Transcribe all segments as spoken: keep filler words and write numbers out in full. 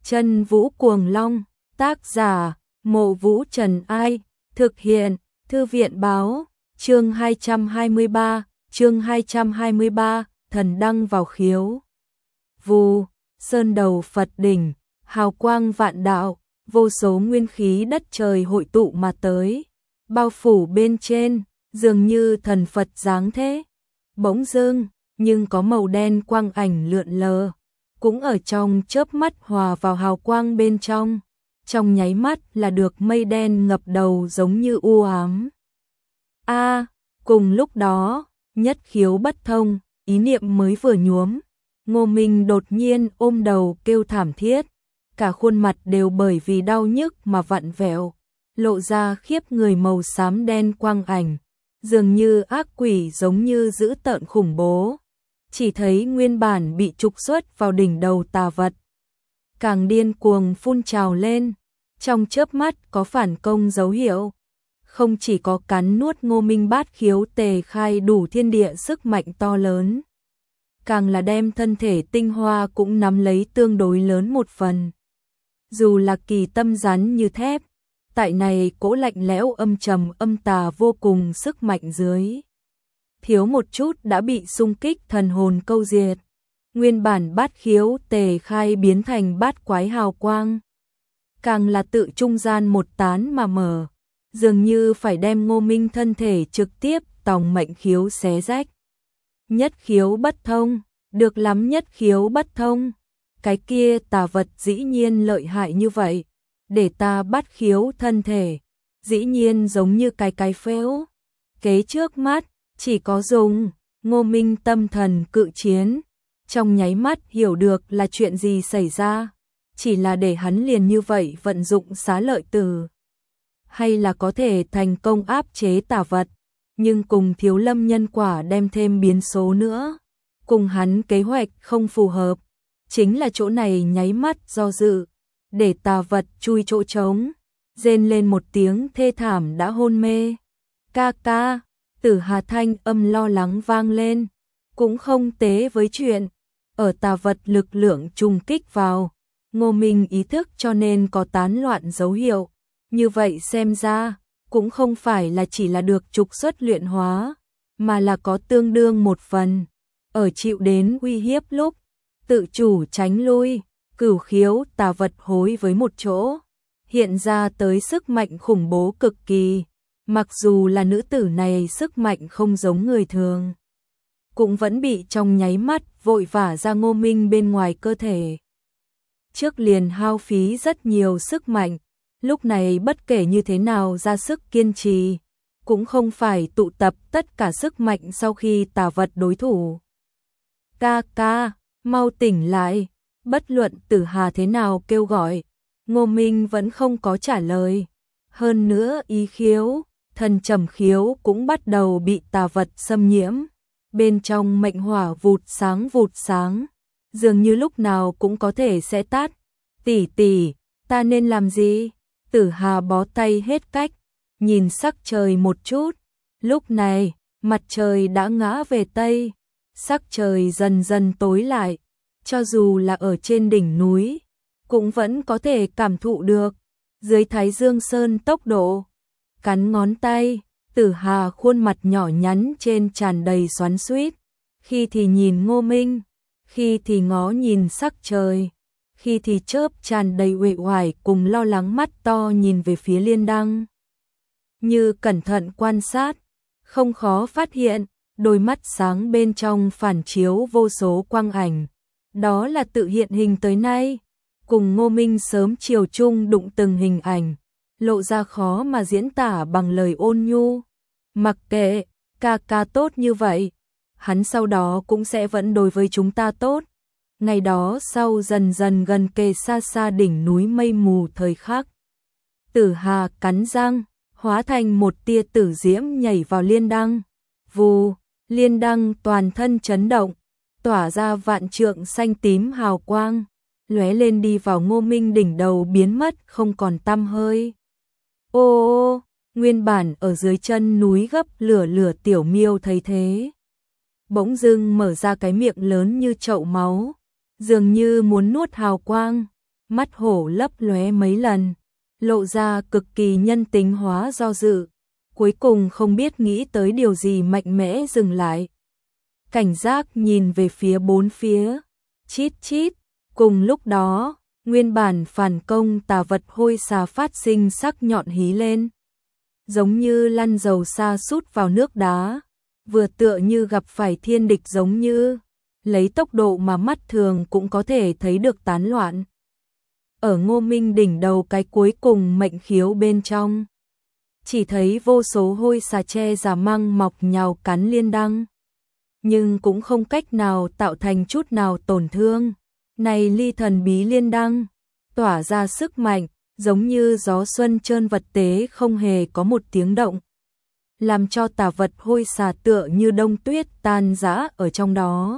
Chân Vũ Cuồng Long, tác giả, Mộ Vũ Trần Ai, thực hiện, Thư viện báo, chương hai trăm hai mươi ba, chương hai trăm hai mươi ba, thần đăng vào khiếu. Vù, sơn đầu Phật đỉnh, hào quang vạn đạo, vô số nguyên khí đất trời hội tụ mà tới, bao phủ bên trên, dường như thần Phật dáng thế. Bỗng dưng, nhưng có màu đen quang ảnh lượn lờ, cũng ở trong chớp mắt hòa vào hào quang bên trong, trong nháy mắt là được mây đen ngập đầu giống như u ám. A, cùng lúc đó, nhất khiếu bất thông, ý niệm mới vừa nhuốm, Ngô Minh đột nhiên ôm đầu kêu thảm thiết, cả khuôn mặt đều bởi vì đau nhức mà vặn vẹo, lộ ra khiếp người màu xám đen quang ảnh, dường như ác quỷ giống như dữ tợn khủng bố. Chỉ thấy nguyên bản bị trục xuất vào đỉnh đầu tà vật, càng điên cuồng phun trào lên, trong chớp mắt có phản công dấu hiệu. Không chỉ có cắn nuốt Ngô Minh bát khiếu tề khai đủ thiên địa sức mạnh to lớn, càng là đem thân thể tinh hoa cũng nắm lấy tương đối lớn một phần. Dù là kỳ tâm rắn như thép, tại này cỗ lạnh lẽo âm trầm âm tà vô cùng sức mạnh dưới, thiếu một chút đã bị xung kích thần hồn câu diệt. Nguyên bản bát khiếu tề khai biến thành bát quái hào quang, càng là tự trung gian một tán mà mở, dường như phải đem Ngô Minh thân thể trực tiếp tòng mệnh khiếu xé rách. Nhất khiếu bất thông, được lắm nhất khiếu bất thông, cái kia tà vật dĩ nhiên lợi hại như vậy, để ta bắt khiếu thân thể, dĩ nhiên giống như cái cái phễu. Kế trước mắt, chỉ có dùng, Ngô Minh tâm thần cự chiến, trong nháy mắt hiểu được là chuyện gì xảy ra, chỉ là để hắn liền như vậy vận dụng xá lợi tử, hay là có thể thành công áp chế tà vật, nhưng cùng thiếu lâm nhân quả đem thêm biến số nữa, cùng hắn kế hoạch không phù hợp, chính là chỗ này nháy mắt do dự, để tà vật chui chỗ trống, rên lên một tiếng thê thảm đã hôn mê. Ca ca, Tử Hà thanh âm lo lắng vang lên, cũng không tế với chuyện, ở tà vật lực lượng trùng kích vào, Ngô Minh ý thức cho nên có tán loạn dấu hiệu, như vậy xem ra, cũng không phải là chỉ là được trục xuất luyện hóa, mà là có tương đương một phần, ở chịu đến uy hiếp lúc, tự chủ tránh lui, cửu khiếu tà vật hối với một chỗ, hiện ra tới sức mạnh khủng bố cực kỳ, mặc dù là nữ tử này sức mạnh không giống người thường, cũng vẫn bị trong nháy mắt vội vã ra Ngô Minh bên ngoài cơ thể. Trước liền hao phí rất nhiều sức mạnh, lúc này bất kể như thế nào ra sức kiên trì, cũng không phải tụ tập tất cả sức mạnh sau khi tà vật đối thủ. Ca ca, mau tỉnh lại, bất luận Tử Hà thế nào kêu gọi, Ngô Minh vẫn không có trả lời. Hơn nữa ý khiếu, thần trầm khiếu cũng bắt đầu bị tà vật xâm nhiễm, bên trong mệnh hỏa vụt sáng vụt sáng, dường như lúc nào cũng có thể sẽ tắt. Tỷ tỷ, ta nên làm gì? Tử Hà bó tay hết cách, nhìn sắc trời một chút, lúc này, mặt trời đã ngã về Tây, sắc trời dần dần tối lại, cho dù là ở trên đỉnh núi, cũng vẫn có thể cảm thụ được, dưới Thái Dương Sơn tốc độ. Cắn ngón tay, Tử Hà khuôn mặt nhỏ nhắn trên tràn đầy xoắn xuýt, khi thì nhìn Ngô Minh, khi thì ngó nhìn sắc trời, khi thì chớp tràn đầy uể oải cùng lo lắng mắt to nhìn về phía Liên Đăng. Như cẩn thận quan sát, không khó phát hiện, đôi mắt sáng bên trong phản chiếu vô số quang ảnh, đó là tự hiện hình tới nay, cùng Ngô Minh sớm chiều chung đụng từng hình ảnh, lộ ra khó mà diễn tả bằng lời ôn nhu. Mặc kệ, ca ca tốt như vậy, hắn sau đó cũng sẽ vẫn đối với chúng ta tốt. Ngày đó sau dần dần gần kề xa xa đỉnh núi mây mù thời khắc, Tử Hà cắn răng, hóa thành một tia tử diễm nhảy vào Liên Đăng. Vù, Liên Đăng toàn thân chấn động, tỏa ra vạn trượng xanh tím hào quang, lóe lên đi vào Ngô Minh đỉnh đầu biến mất không còn tăm hơi. Ô ô, nguyên bản ở dưới chân núi gấp lửa lửa tiểu miêu thấy thế, bỗng dưng mở ra cái miệng lớn như chậu máu, dường như muốn nuốt hào quang, mắt hổ lấp lóe mấy lần, lộ ra cực kỳ nhân tính hóa do dự, cuối cùng không biết nghĩ tới điều gì mạnh mẽ dừng lại. Cảnh giác nhìn về phía bốn phía, chít chít, cùng lúc đó, nguyên bản phản công tà vật hôi xà phát sinh sắc nhọn hí lên. Giống như lăn dầu sa sút vào nước đá, vừa tựa như gặp phải thiên địch giống như, lấy tốc độ mà mắt thường cũng có thể thấy được tán loạn. Ở Ngô Minh đỉnh đầu cái cuối cùng mệnh khiếu bên trong, chỉ thấy vô số hôi xà tre giả măng mọc nhào cắn Liên Đăng, nhưng cũng không cách nào tạo thành chút nào tổn thương. Này ly thần bí Liên Đăng, tỏa ra sức mạnh, giống như gió xuân trơn vật tế không hề có một tiếng động, làm cho tà vật hôi xà tựa như đông tuyết tan rã ở trong đó.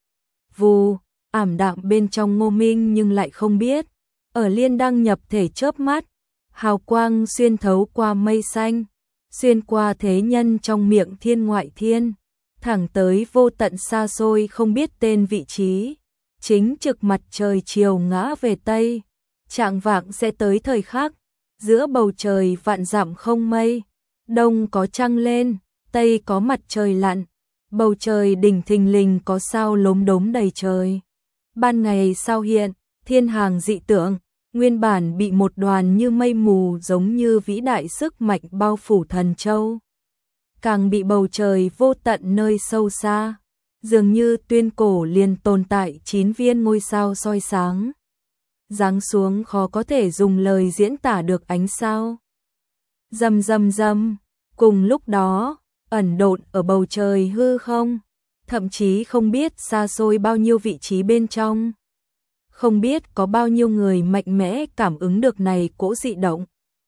Vù, ảm đạm bên trong Ngô Minh nhưng lại không biết, ở Liên Đăng nhập thể chớp mắt, hào quang xuyên thấu qua mây xanh, xuyên qua thế nhân trong miệng thiên ngoại thiên, thẳng tới vô tận xa xôi không biết tên vị trí, chính trực mặt trời chiều ngã về Tây, chạng vạng sẽ tới thời khắc, giữa bầu trời vạn dặm không mây, đông có trăng lên, tây có mặt trời lặn, bầu trời đỉnh thình lình có sao lốm đốm đầy trời. Ban ngày sao hiện, thiên hàng dị tượng, nguyên bản bị một đoàn như mây mù giống như vĩ đại sức mạnh bao phủ Thần Châu, càng bị bầu trời vô tận nơi sâu xa, dường như tuyên cổ liền tồn tại chín viên ngôi sao soi sáng. Giáng xuống khó có thể dùng lời diễn tả được ánh sao. Rầm rầm rầm, cùng lúc đó, ẩn độn ở bầu trời hư không, thậm chí không biết xa xôi bao nhiêu vị trí bên trong. Không biết có bao nhiêu người mạnh mẽ cảm ứng được này cỗ dị động.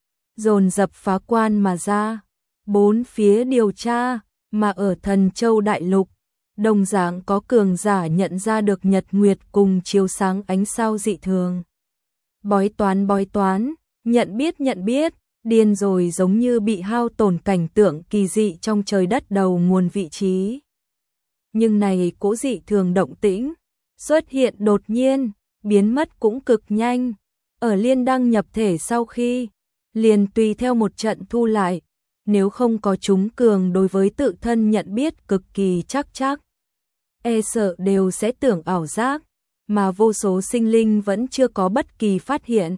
Dồn dập phá quan mà ra, bốn phía điều tra, mà ở Thần Châu Đại Lục, đồng dạng có cường giả nhận ra được nhật nguyệt cùng chiếu sáng ánh sao dị thường. Bói toán bói toán, nhận biết nhận biết, điên rồi giống như bị hao tổn cảnh tượng kỳ dị trong trời đất đầu nguồn vị trí. Nhưng này cỗ dị thường động tĩnh, xuất hiện đột nhiên, biến mất cũng cực nhanh. Ở Liên Đăng nhập thể sau khi, liền tùy theo một trận thu lại, nếu không có chúng cường đối với tự thân nhận biết cực kỳ chắc chắc, e sợ đều sẽ tưởng ảo giác, mà vô số sinh linh vẫn chưa có bất kỳ phát hiện.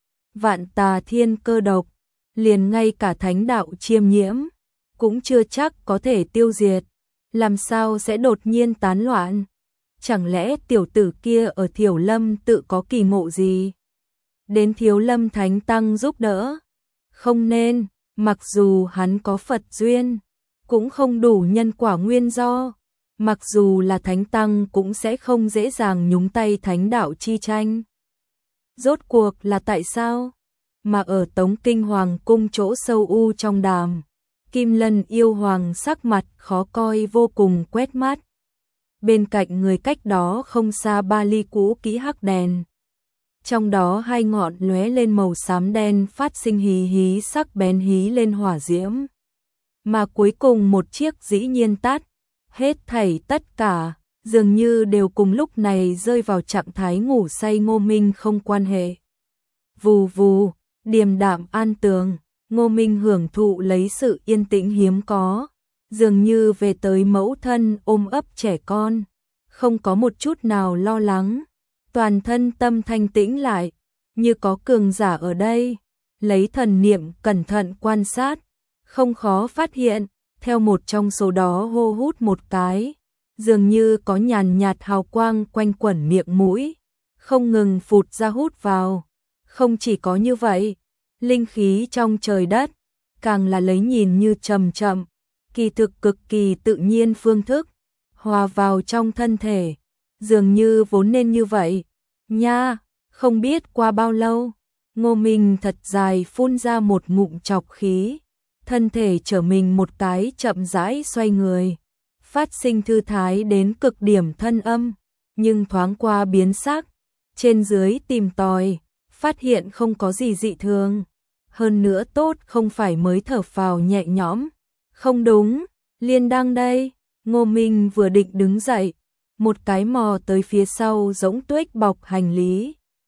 Vạn tà thiên cơ độc, liền ngay cả thánh đạo chiêm nhiễm, cũng chưa chắc có thể tiêu diệt, làm sao sẽ đột nhiên tán loạn? Chẳng lẽ tiểu tử kia ở Thiểu Lâm tự có kỳ ngộ gì? Đến Thiếu Lâm Thánh Tăng giúp đỡ? Không nên, mặc dù hắn có Phật duyên, cũng không đủ nhân quả nguyên do. Mặc dù là Thánh Tăng cũng sẽ không dễ dàng nhúng tay thánh đạo chi tranh. Rốt cuộc là tại sao? Mà ở Tống Kinh Hoàng cung chỗ sâu u trong đàm, Kim Lân yêu hoàng sắc mặt khó coi vô cùng quét mắt. Bên cạnh người cách đó không xa ba ly cũ kỹ hắc đèn. Trong đó hai ngọn lóe lên màu xám đen phát sinh hí hí sắc bén hí lên hỏa diễm. Mà cuối cùng một chiếc dĩ nhiên tắt. Hết thảy tất cả, dường như đều cùng lúc này rơi vào trạng thái ngủ say Ngô Minh không quan hệ. Vù vù, điềm đạm an tường, Ngô Minh hưởng thụ lấy sự yên tĩnh hiếm có, dường như về tới mẫu thân ôm ấp trẻ con, không có một chút nào lo lắng, toàn thân tâm thanh tĩnh lại, như có cường giả ở đây, lấy thần niệm cẩn thận quan sát, không khó phát hiện. Theo một trong số đó hô hút một cái, dường như có nhàn nhạt hào quang quanh quẩn miệng mũi, không ngừng phụt ra hút vào. Không chỉ có như vậy, linh khí trong trời đất, càng là lấy nhìn như chậm chậm, kỳ thực cực kỳ tự nhiên phương thức, hòa vào trong thân thể, dường như vốn nên như vậy. Nha, không biết qua bao lâu, Ngô Minh thật dài phun ra một ngụm trọc khí. Thân thể trở mình một cái chậm rãi xoay người, phát sinh thư thái đến cực điểm thân âm, nhưng thoáng qua biến sắc, trên dưới tìm tòi, phát hiện không có gì dị thường. Hơn nữa tốt không phải mới thở phào nhẹ nhõm. Không đúng, Liên Đăng đây. Ngô Minh vừa định đứng dậy, một cái mò tới phía sau giống tuếch bọc hành lý,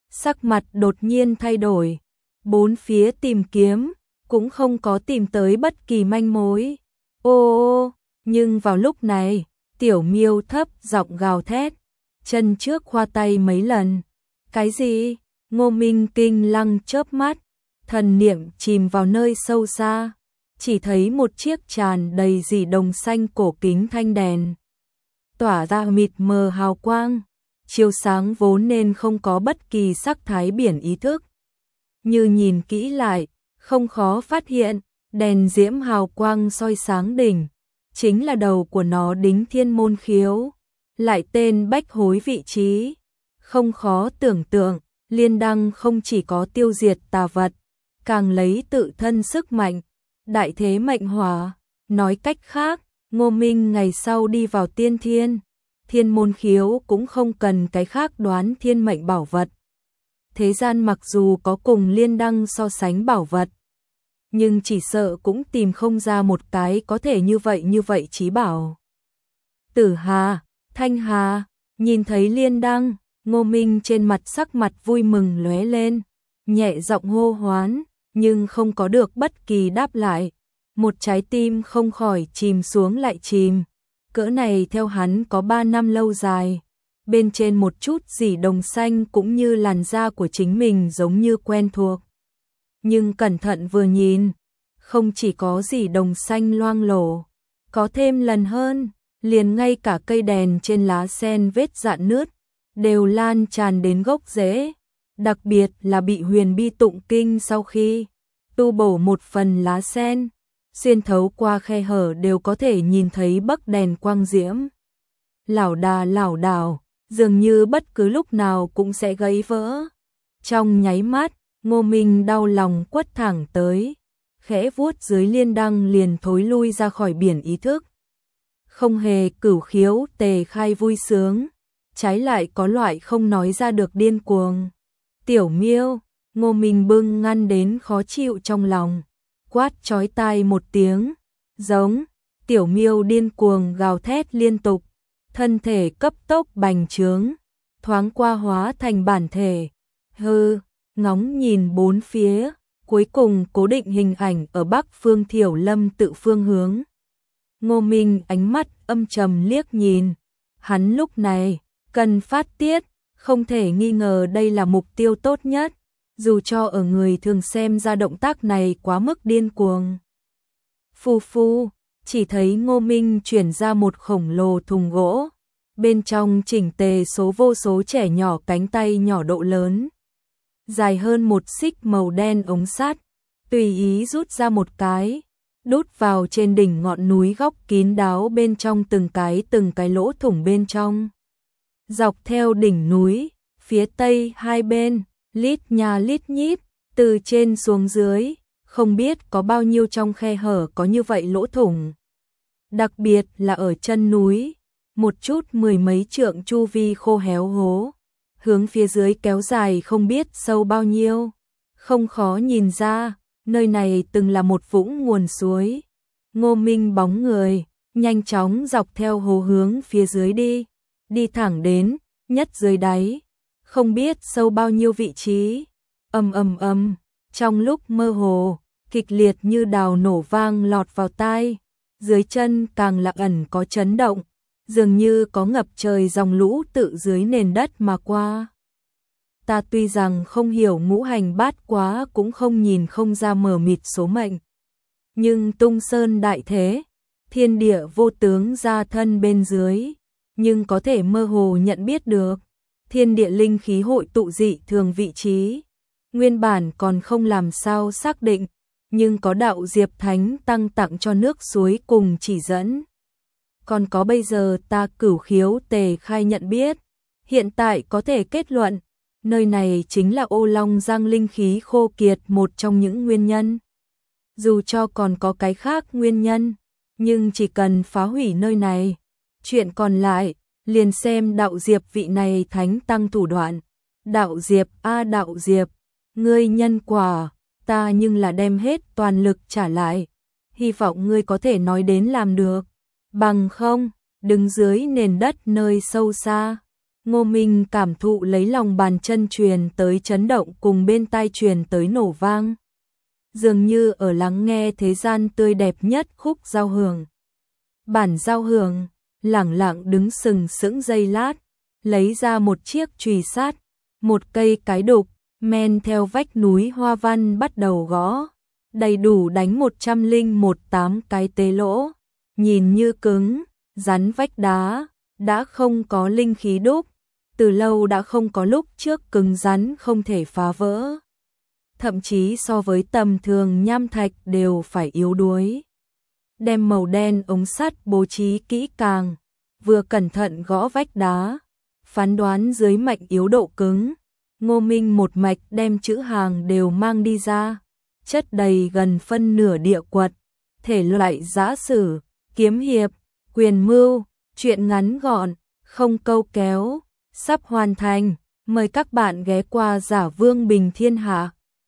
sắc mặt đột nhiên thay đổi, bốn phía tìm kiếm, cũng không có tìm tới bất kỳ manh mối. Ô ô, nhưng vào lúc này, Tiểu Miêu thấp giọng gào thét, chân trước khoa tay mấy lần. Cái gì? Ngô Minh kinh lăng chớp mắt, thần niệm chìm vào nơi sâu xa, chỉ thấy một chiếc tràn đầy dì đồng xanh cổ kính thanh đèn, tỏa ra mịt mờ hào quang, chiếu sáng vốn nên không có bất kỳ sắc thái biển ý thức. Như nhìn kỹ lại, không khó phát hiện, đèn diễm hào quang soi sáng đỉnh, chính là đầu của nó đính thiên môn khiếu, lại tên bách hối vị trí. Không khó tưởng tượng, Liên Đăng không chỉ có tiêu diệt tà vật, càng lấy tự thân sức mạnh, đại thế mệnh hỏa. Nói cách khác, Ngô Minh ngày sau đi vào tiên thiên, thiên môn khiếu cũng không cần cái khác đoán thiên mệnh bảo vật. Thế gian mặc dù có cùng Liên Đăng so sánh bảo vật, nhưng chỉ sợ cũng tìm không ra một cái có thể như vậy như vậy chí bảo. Tử Hà, Thanh Hà, nhìn thấy Liên Đăng, Ngô Minh trên mặt sắc mặt vui mừng lóe lên, nhẹ giọng hô hoán, nhưng không có được bất kỳ đáp lại. Một trái tim không khỏi chìm xuống lại chìm, cỡ này theo hắn có ba năm lâu dài, bên trên một chút dì đồng xanh cũng như làn da của chính mình giống như quen thuộc. Nhưng cẩn thận vừa nhìn, không chỉ có dì đồng xanh loang lổ, có thêm lần hơn, liền ngay cả cây đèn trên lá sen vết rạn nứt, đều lan tràn đến gốc rễ, đặc biệt là bị huyền bi tụng kinh sau khi tu bổ một phần lá sen, xuyên thấu qua khe hở đều có thể nhìn thấy bấc đèn quang diễm. Lảo đà lảo đảo, dường như bất cứ lúc nào cũng sẽ gãy vỡ. Trong nháy mắt, Ngô Minh đau lòng quất thẳng tới, khẽ vuốt dưới Liên Đăng liền thối lui ra khỏi biển ý thức. Không hề cửu khiếu tề khai vui sướng, trái lại có loại không nói ra được điên cuồng. Tiểu Miêu, Ngô Minh bưng ngăn đến khó chịu trong lòng, quát chói tai một tiếng, giống. Tiểu Miêu điên cuồng gào thét liên tục, thân thể cấp tốc bành trướng, thoáng qua hóa thành bản thể. Hư, ngóng nhìn bốn phía, cuối cùng cố định hình ảnh ở Bắc Phương Thiểu Lâm tự phương hướng. Ngô Minh ánh mắt âm trầm liếc nhìn, hắn lúc này cần phát tiết, không thể nghi ngờ đây là mục tiêu tốt nhất, dù cho ở người thường xem ra động tác này quá mức điên cuồng. Phù phu, chỉ thấy Ngô Minh chuyển ra một khổng lồ thùng gỗ, bên trong chỉnh tề số vô số trẻ nhỏ cánh tay nhỏ độ lớn, dài hơn một xích màu đen ống sắt, tùy ý rút ra một cái, đút vào trên đỉnh ngọn núi góc kín đáo bên trong từng cái từng cái lỗ thủng bên trong. Dọc theo đỉnh núi, phía tây hai bên, lít nhà lít nhít, từ trên xuống dưới, không biết có bao nhiêu trong khe hở có như vậy lỗ thủng. Đặc biệt là ở chân núi, một chút mười mấy trượng chu vi khô héo hố, hướng phía dưới kéo dài không biết sâu bao nhiêu. Không khó nhìn ra, nơi này từng là một vũng nguồn suối. Ngô Minh bóng người, nhanh chóng dọc theo hồ hướng phía dưới đi, đi thẳng đến, nhất dưới đáy, không biết sâu bao nhiêu vị trí. Ầm ầm ầm, trong lúc mơ hồ, kịch liệt như đào nổ vang lọt vào tai, dưới chân càng là ẩn có chấn động, dường như có ngập trời dòng lũ tự dưới nền đất mà qua. Ta tuy rằng không hiểu ngũ hành bát quá cũng không nhìn không ra mờ mịt số mệnh, nhưng tung sơn đại thế, thiên địa vô tướng ra thân bên dưới, nhưng có thể mơ hồ nhận biết được thiên địa linh khí hội tụ dị thường vị trí. Nguyên bản còn không làm sao xác định, nhưng có đạo Diệp Thánh tăng tặng cho nước suối cùng chỉ dẫn. Còn có bây giờ ta cửu khiếu tề khai nhận biết, hiện tại có thể kết luận, nơi này chính là Ô Long Giang linh khí khô kiệt một trong những nguyên nhân. Dù cho còn có cái khác nguyên nhân, nhưng chỉ cần phá hủy nơi này, chuyện còn lại, liền xem đạo Diệp vị này thánh tăng thủ đoạn. Đạo Diệp a đạo Diệp, ngươi nhân quả, ta nhưng là đem hết toàn lực trả lại, hy vọng ngươi có thể nói đến làm được, bằng không, đứng dưới nền đất nơi sâu xa, Ngô Minh cảm thụ lấy lòng bàn chân truyền tới chấn động cùng bên tai truyền tới nổ vang. Dường như ở lắng nghe thế gian tươi đẹp nhất khúc giao hưởng. Bản giao hưởng, lẳng lặng đứng sừng sững giây lát, lấy ra một chiếc chùy sát, một cây cái đục, men theo vách núi hoa văn bắt đầu gõ, đầy đủ đánh một trăm lẻ một tám cái tế lỗ, nhìn như cứng, rắn vách đá, đã không có linh khí đúc, từ lâu đã không có lúc trước cứng rắn không thể phá vỡ. Thậm chí so với tầm thường nham thạch đều phải yếu đuối. Đem màu đen ống sắt bố trí kỹ càng, vừa cẩn thận gõ vách đá, phán đoán dưới mạch yếu độ cứng. Ngô Minh một mạch đem chữ hàng đều mang đi ra, chất đầy gần phân nửa địa quật, thể loại giã sử, kiếm hiệp, quyền mưu, truyện ngắn gọn, không câu kéo, sắp hoàn thành. Mời các bạn ghé qua Giả Vương Bình Thiên Hạ.